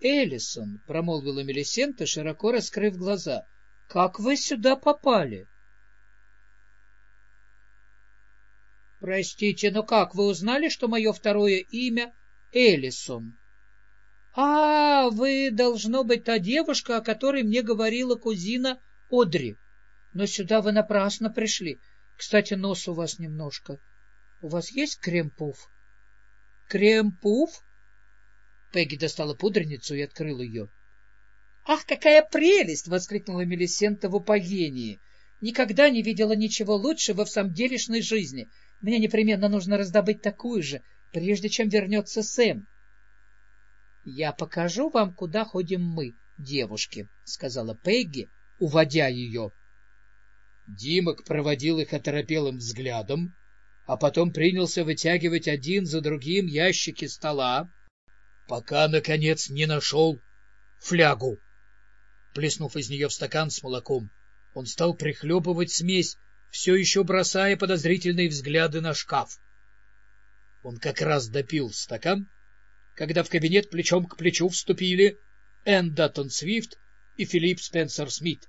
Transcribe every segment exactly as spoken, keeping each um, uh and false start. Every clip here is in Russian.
Эллисон, — промолвила Мелисента, широко раскрыв глаза, — как вы сюда попали? — Простите, но как вы узнали, что мое второе имя Эллисон? — А, вы, должно быть, та девушка, о которой мне говорила кузина Одри. Но сюда вы напрасно пришли. Кстати, нос у вас немножко. У вас есть крем-пуф? — Крем-пуф? Пегги достала пудреницу и открыла ее. — Ах, какая прелесть! — воскликнула Мелисента в упоении. — Никогда не видела ничего лучшего в самделишной жизни. Мне непременно нужно раздобыть такую же, прежде чем вернется Сэм. — Я покажу вам, куда ходим мы, девушки, — сказала Пегги, уводя ее. Димок проводил их оторопелым взглядом, а потом принялся вытягивать один за другим ящики стола, пока, наконец, не нашел флягу. Плеснув из нее в стакан с молоком, он стал прихлебывать смесь, все еще бросая подозрительные взгляды на шкаф. Он как раз допил стакан, когда в кабинет плечом к плечу вступили Энн Даттон Свифт и Филипп Спенсер Смит.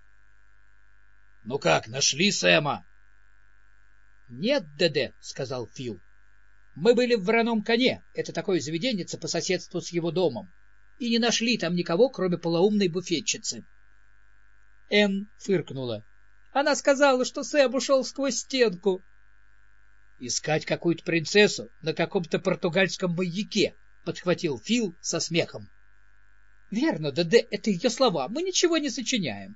— Ну как, нашли Сэма? — Нет, Д.Д., — сказал Фил. — Мы были в Вороном коне, это такое заведеннице по соседству с его домом, и не нашли там никого, кроме полоумной буфетчицы. Энн фыркнула. Она сказала, что Сэм ушел сквозь стенку. — Искать какую-то принцессу на каком-то португальском маяке, — подхватил Фил со смехом. — Верно, Д.Д., это ее слова, мы ничего не сочиняем.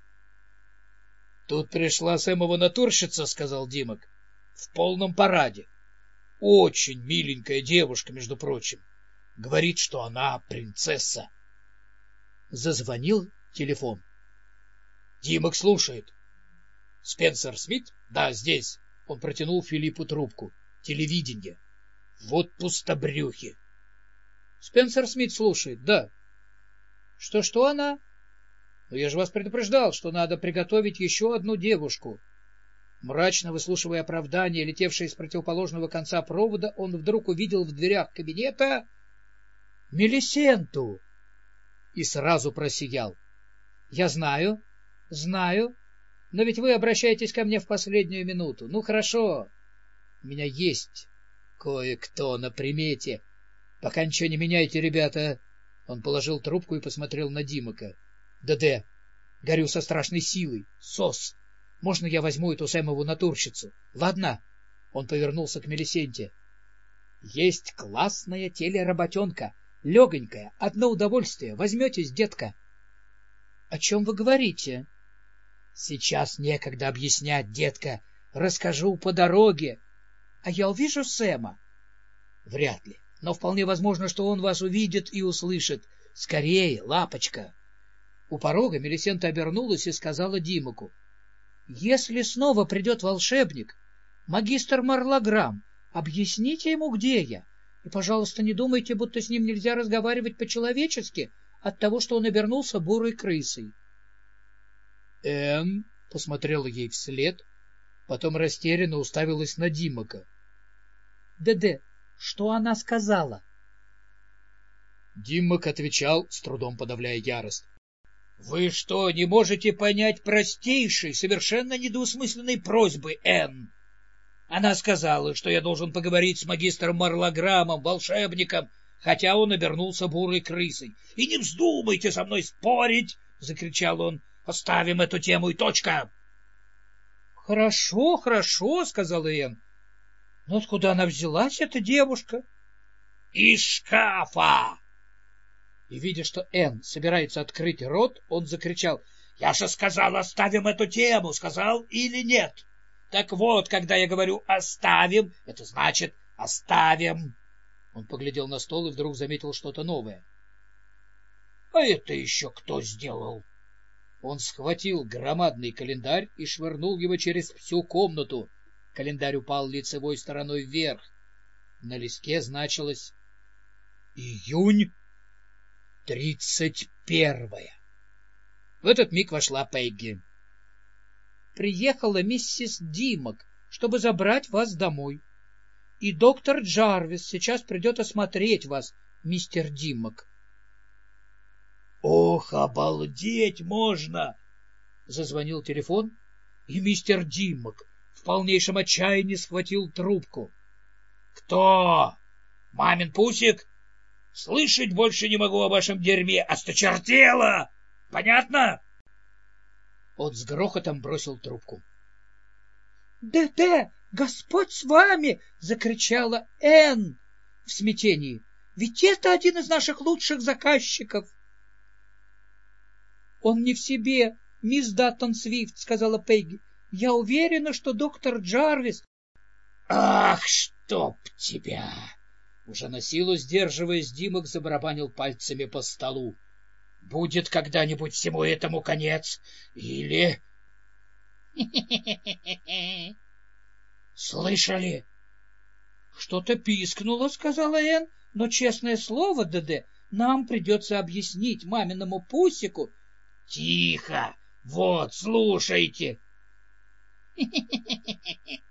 — Тут пришла Сэмова натурщица, — сказал Димок, — в полном параде. Очень миленькая девушка, между прочим. Говорит, что она принцесса. Зазвонил телефон. Димок слушает. — Спенсер Смит? — Да, здесь. Он протянул Филиппу трубку. — Телевидение. Вот пустобрюхи. — Спенсер Смит слушает. — Да. — Что-что она? — Ну, я же вас предупреждал, что надо приготовить еще одну девушку. Мрачно выслушивая оправдание, летевшее с противоположного конца провода, он вдруг увидел в дверях кабинета Мелисенту и сразу просиял. — Я знаю, знаю, но ведь вы обращаетесь ко мне в последнюю минуту. Ну, хорошо, у меня есть кое-кто на примете. Пока ничего не меняйте, ребята. Он положил трубку и посмотрел на Димока. — ДД, горю со страшной силой. Сос. Можно я возьму эту Сэмову натурщицу? Ладно? Он повернулся к Мелисенте. — Есть классная телеработенка. Легонькая, одно удовольствие. Возьметесь, детка? — О чем вы говорите? — Сейчас некогда объяснять, детка. Расскажу по дороге. — А я увижу Сэма? — Вряд ли, но вполне возможно, что он вас увидит и услышит. Скорее, лапочка. У порога Мелисента обернулась и сказала Димоку. — Если снова придет волшебник, магистр Марлаграм, объясните ему, где я. И, пожалуйста, не думайте, будто с ним нельзя разговаривать по-человечески от того, что он обернулся бурой крысой. Энн посмотрела ей вслед, потом растерянно уставилась на Димока. — ДД, что она сказала? Димок отвечал, с трудом подавляя ярость. — Вы что, не можете понять простейшей, совершенно недвусмысленной просьбы, Энн? Она сказала, что я должен поговорить с магистром Марлаграмом, волшебником, хотя он обернулся бурой крысой. — И не вздумайте со мной спорить! — закричал он. — Оставим эту тему и точка! — Хорошо, хорошо, — сказала Энн. — Но откуда она взялась, эта девушка? — Из шкафа! И, видя, что Энн собирается открыть рот, он закричал. — Я же сказал, оставим эту тему, сказал или нет? Так вот, когда я говорю «оставим», это значит «оставим». Он поглядел на стол и вдруг заметил что-то новое. — А это еще кто сделал? Он схватил громадный календарь и швырнул его через всю комнату. Календарь упал лицевой стороной вверх. На листке значилось «Июнь тридцать первое». В этот миг вошла Пегги. — Приехала миссис Димок, чтобы забрать вас домой. И доктор Джарвис сейчас придет осмотреть вас, мистер Димок. Ох, обалдеть можно! Зазвонил телефон, и мистер Диммак в полнейшем отчаянии схватил трубку. Кто? Мамин Пусик? Слышать больше не могу о вашем дерьме. Осточертело! Понятно? Он с грохотом бросил трубку. — Д-Д, Господь с вами! — закричала Энн в смятении. — Ведь это один из наших лучших заказчиков. — Он не в себе, мисс Даттон Свифт, — сказала Пегги. — Я уверена, что доктор Джарвис... — Ах, чтоб тебя! Уже на силу сдерживаясь, Димок забарабанил пальцами по столу. — Будет когда-нибудь всему этому конец? Или... Слышали? — Что-то пискнуло, — сказала Энн. — Но, честное слово, ДД, нам придется объяснить маминому Пусику. — Тихо! Вот, слушайте!